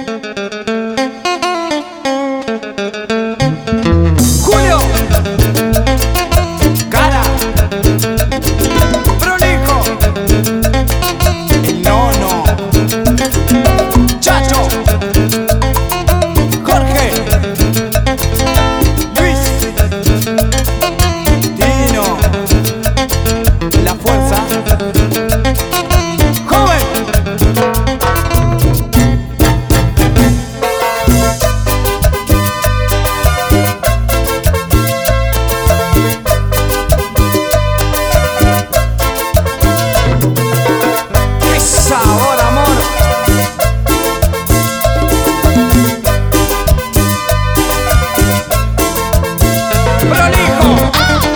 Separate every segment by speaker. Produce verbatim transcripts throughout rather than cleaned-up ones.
Speaker 1: Julio, Cara, Prolijo, el Nono, Chacho, Jorge, Luis, Tino, La Fuerza, Joven. ¡Qué sabor, amor! Prolijo.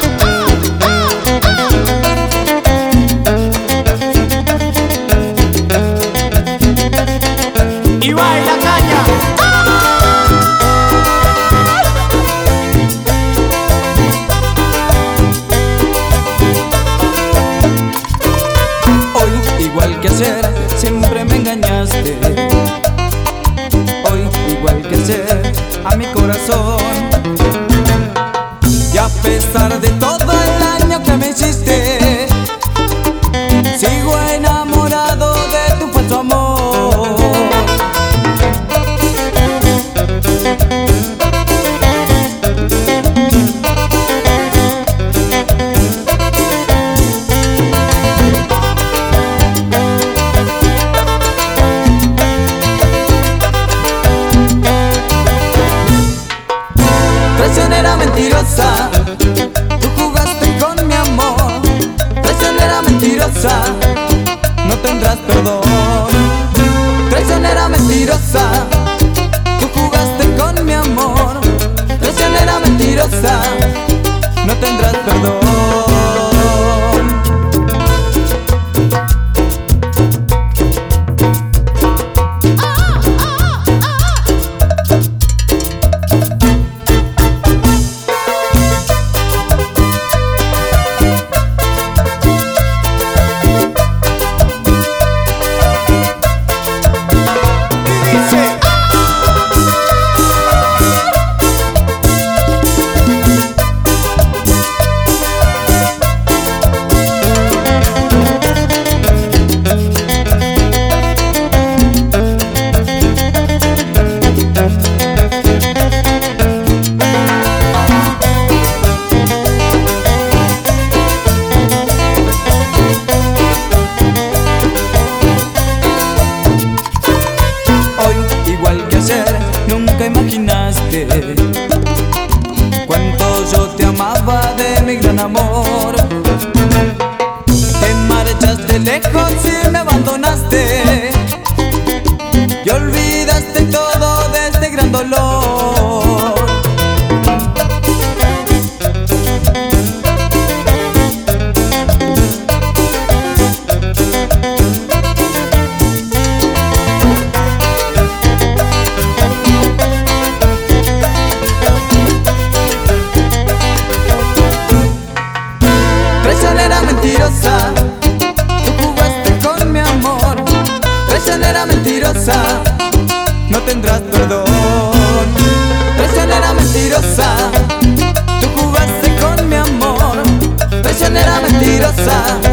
Speaker 1: Y baila caña. Hoy, igual que ayer, siempre me engañaste. Hoy, igual que ayer, a mi corazón. Y a pesar de todo el daño que me hiciste, sigo enamorado de tu falso amor. Traicionera mentirosa, tú jugaste con mi amor. Traicionera mentirosa, no tendrás perdón. Traicionera mentirosa, tú jugaste con mi amor. Traicionera mentirosa, no tendrás perdón. Nunca imaginaste cuánto yo te amaba de mi gran amor. Te marchaste lejos y me abandonaste y olvidaste todo de este gran dolor. Traicionera mentirosa, tú jugaste con mi amor. Traicionera mentirosa, no tendrás perdón. Traicionera mentirosa, tú jugaste con mi amor. Traicionera mentirosa,